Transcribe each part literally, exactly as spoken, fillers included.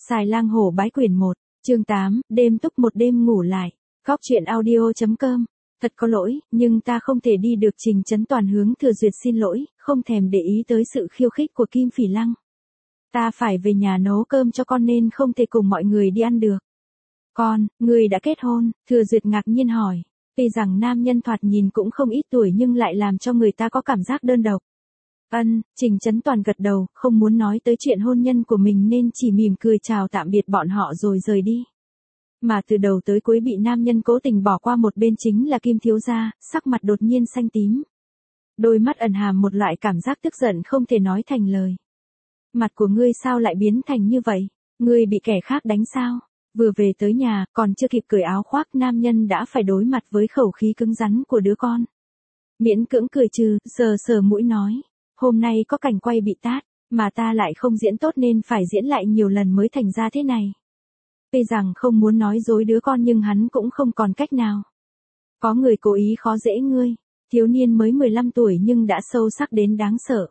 Xài lang hổ bái quyển một, chương tám, đêm túc một đêm ngủ lại. Góc truyện audio.com. Thật có lỗi, nhưng ta không thể đi được. Trình Chấn Toàn hướng Thừa Duyệt xin lỗi, không thèm để ý tới sự khiêu khích của Kim Phỉ Lăng. Ta phải về nhà nấu cơm cho con nên không thể cùng mọi người đi ăn được. Con, người đã kết hôn? Thừa Duyệt ngạc nhiên hỏi. Tuy rằng nam nhân thoạt nhìn cũng không ít tuổi nhưng lại làm cho người ta có cảm giác đơn độc. Ân, Trình Chấn Toàn gật đầu, không muốn nói tới chuyện hôn nhân của mình nên chỉ mỉm cười chào tạm biệt bọn họ rồi rời đi. Mà từ đầu tới cuối bị nam nhân cố tình bỏ qua một bên chính là Kim thiếu gia, sắc mặt đột nhiên xanh tím. Đôi mắt ẩn hàm một loại cảm giác tức giận không thể nói thành lời. Mặt của ngươi sao lại biến thành như vậy? Ngươi bị kẻ khác đánh sao? Vừa về tới nhà, còn chưa kịp cởi áo khoác, nam nhân đã phải đối mặt với khẩu khí cứng rắn của đứa con. Miễn cưỡng cười trừ, sờ sờ mũi nói. Hôm nay có cảnh quay bị tát, mà ta lại không diễn tốt nên phải diễn lại nhiều lần mới thành ra thế này. Tuy rằng không muốn nói dối đứa con nhưng hắn cũng không còn cách nào. Có người cố ý khó dễ ngươi, thiếu niên mới mười lăm tuổi nhưng đã sâu sắc đến đáng sợ.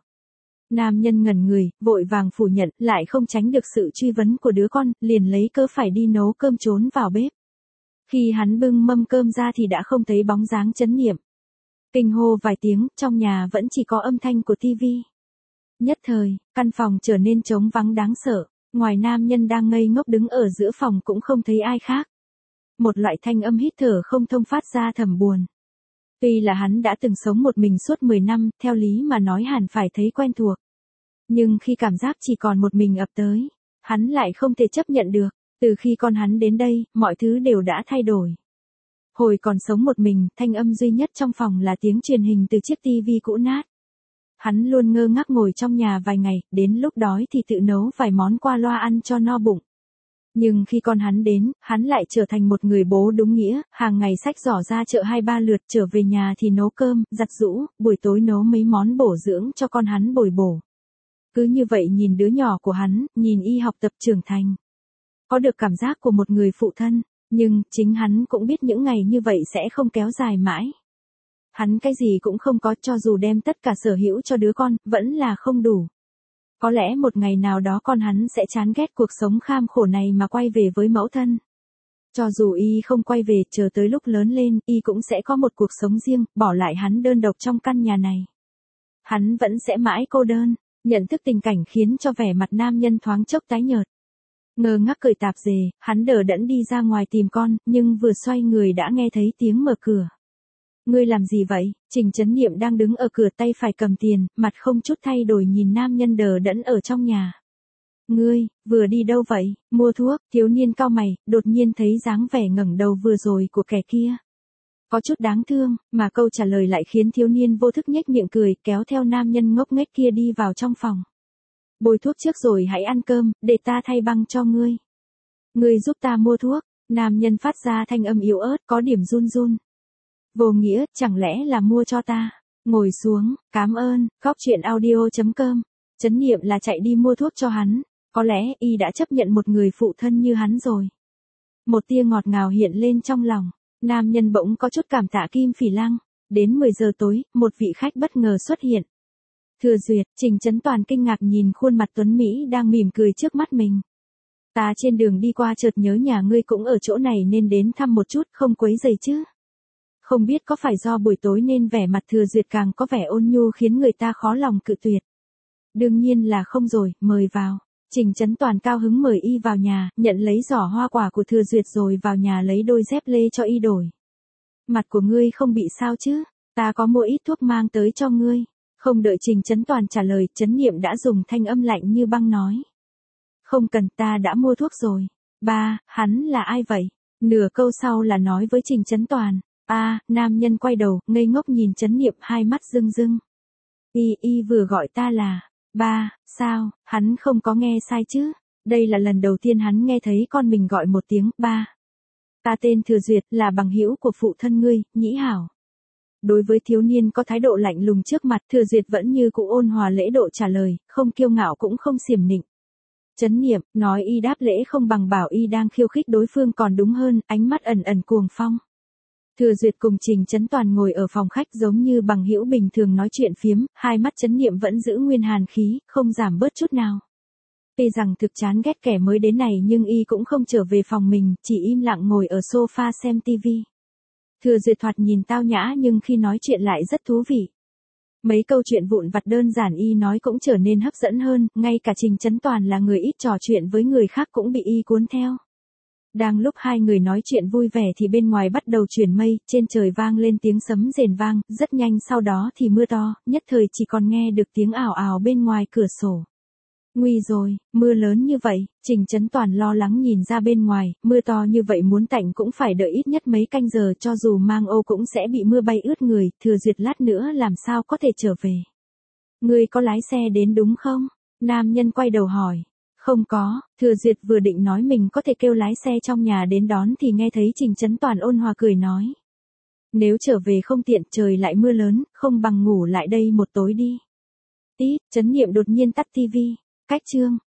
Nam nhân ngẩn người, vội vàng phủ nhận, lại không tránh được sự truy vấn của đứa con, liền lấy cớ phải đi nấu cơm trốn vào bếp. Khi hắn bưng mâm cơm ra thì đã không thấy bóng dáng Chấn Niệm. Kinh hô vài tiếng, trong nhà vẫn chỉ có âm thanh của tivi. Nhất thời, căn phòng trở nên trống vắng đáng sợ, ngoài nam nhân đang ngây ngốc đứng ở giữa phòng cũng không thấy ai khác. Một loại thanh âm hít thở không thông phát ra thầm buồn. Tuy là hắn đã từng sống một mình suốt mười năm, theo lý mà nói hẳn phải thấy quen thuộc. Nhưng khi cảm giác chỉ còn một mình ập tới, hắn lại không thể chấp nhận được. Từ khi con hắn đến đây, mọi thứ đều đã thay đổi. Hồi còn sống một mình, thanh âm duy nhất trong phòng là tiếng truyền hình từ chiếc tivi cũ nát. Hắn luôn ngơ ngác ngồi trong nhà vài ngày, đến lúc đói thì tự nấu vài món qua loa ăn cho no bụng. Nhưng khi con hắn đến, hắn lại trở thành một người bố đúng nghĩa, hàng ngày xách giỏ ra chợ hai ba lượt, trở về nhà thì nấu cơm, giặt giũ, buổi tối nấu mấy món bổ dưỡng cho con hắn bồi bổ. Cứ như vậy nhìn đứa nhỏ của hắn, nhìn y học tập trưởng thành. Có được cảm giác của một người phụ thân, nhưng chính hắn cũng biết những ngày như vậy sẽ không kéo dài mãi. Hắn cái gì cũng không có, cho dù đem tất cả sở hữu cho đứa con, vẫn là không đủ. Có lẽ một ngày nào đó con hắn sẽ chán ghét cuộc sống kham khổ này mà quay về với mẫu thân. Cho dù y không quay về, chờ tới lúc lớn lên, y cũng sẽ có một cuộc sống riêng, bỏ lại hắn đơn độc trong căn nhà này. Hắn vẫn sẽ mãi cô đơn, nhận thức tình cảnh khiến cho vẻ mặt nam nhân thoáng chốc tái nhợt. Ngơ ngác cởi tạp dề, hắn đờ đẫn đi ra ngoài tìm con, nhưng vừa xoay người đã nghe thấy tiếng mở cửa. Ngươi làm gì vậy? Trình Chấn Niệm đang đứng ở cửa tay phải cầm tiền, mặt không chút thay đổi nhìn nam nhân đờ đẫn ở trong nhà. Ngươi, vừa đi đâu vậy? Mua thuốc. Thiếu niên cau mày, đột nhiên thấy dáng vẻ ngẩng đầu vừa rồi của kẻ kia. Có chút đáng thương, mà câu trả lời lại khiến thiếu niên vô thức nhếch miệng cười, kéo theo nam nhân ngốc nghếch kia đi vào trong phòng. Bôi thuốc trước rồi hãy ăn cơm, để ta thay băng cho ngươi. Ngươi giúp ta mua thuốc. Nam nhân phát ra thanh âm yếu ớt, có điểm run run. Vô nghĩa, chẳng lẽ là mua cho ta? Ngồi xuống, cảm ơn. Góc truyện audio.com. Chấn Niệm là chạy đi mua thuốc cho hắn. Có lẽ y đã chấp nhận một người phụ thân như hắn rồi. Một tia ngọt ngào hiện lên trong lòng. Nam nhân bỗng có chút cảm tạ Kim Phỉ Lăng. Đến mười giờ tối, một vị khách bất ngờ xuất hiện. Thừa Duyệt, Trình Chấn Toàn kinh ngạc nhìn khuôn mặt tuấn Mỹ đang mỉm cười trước mắt mình. Ta trên đường đi qua chợt nhớ nhà ngươi cũng ở chỗ này nên đến thăm một chút, không quấy rầy chứ? Không biết có phải do buổi tối nên vẻ mặt Thừa Duyệt càng có vẻ ôn nhu khiến người ta khó lòng cự tuyệt. Đương nhiên là không rồi, mời vào. Trình Chấn Toàn cao hứng mời y vào nhà, nhận lấy giỏ hoa quả của Thừa Duyệt rồi vào nhà lấy đôi dép lê cho y đổi. Mặt của ngươi không bị sao chứ? Ta có mua ít thuốc mang tới cho ngươi. Không đợi Trình Chấn Toàn trả lời, Chấn Niệm đã dùng thanh âm lạnh như băng nói. Không cần, ta đã mua thuốc rồi. Ba, hắn là ai vậy? Nửa câu sau là nói với Trình Chấn Toàn. A, à, nam nhân quay đầu, ngây ngốc nhìn Chấn Niệm, hai mắt rưng rưng. Y, y vừa gọi ta là, ba, sao, hắn không có nghe sai chứ? Đây là lần đầu tiên hắn nghe thấy con mình gọi một tiếng, ba. Ta tên Thừa Duyệt, là bằng hữu của phụ thân ngươi, Nhĩ Hảo. Đối với thiếu niên có thái độ lạnh lùng trước mặt, Thừa Duyệt vẫn như cũ ôn hòa lễ độ trả lời, không kiêu ngạo cũng không xiểm nịnh. Chấn Niệm, nói y đáp lễ không bằng bảo y đang khiêu khích đối phương còn đúng hơn, ánh mắt ẩn ẩn cuồng phong. Thừa Duyệt cùng Trình Chấn Toàn ngồi ở phòng khách giống như bằng hữu bình thường nói chuyện phiếm, hai mắt Chấn Niệm vẫn giữ nguyên hàn khí, không giảm bớt chút nào. Tuy rằng thực chán ghét kẻ mới đến này nhưng y cũng không trở về phòng mình, chỉ im lặng ngồi ở sofa xem tivi. Thừa Duyệt thoạt nhìn tao nhã nhưng khi nói chuyện lại rất thú vị. Mấy câu chuyện vụn vặt đơn giản y nói cũng trở nên hấp dẫn hơn, ngay cả Trình Chấn Toàn là người ít trò chuyện với người khác cũng bị y cuốn theo. Đang lúc hai người nói chuyện vui vẻ thì bên ngoài bắt đầu chuyển mây, trên trời vang lên tiếng sấm rền vang, rất nhanh sau đó thì mưa to, nhất thời chỉ còn nghe được tiếng ào ào bên ngoài cửa sổ. Nguy rồi, mưa lớn như vậy, Trình Chấn Toàn lo lắng nhìn ra bên ngoài, mưa to như vậy muốn tạnh cũng phải đợi ít nhất mấy canh giờ, cho dù mang ô cũng sẽ bị mưa bay ướt người, Thừa Duyệt lát nữa làm sao có thể trở về. Ngươi có lái xe đến đúng không? Nam nhân quay đầu hỏi. Không có, Thừa Duyệt vừa định nói mình có thể kêu lái xe trong nhà đến đón thì nghe thấy Trình Chấn Toàn ôn hòa cười nói. Nếu trở về không tiện, trời lại mưa lớn, không bằng ngủ lại đây một tối đi. Tít, Chấn Niệm đột nhiên tắt tivi. Cách chương.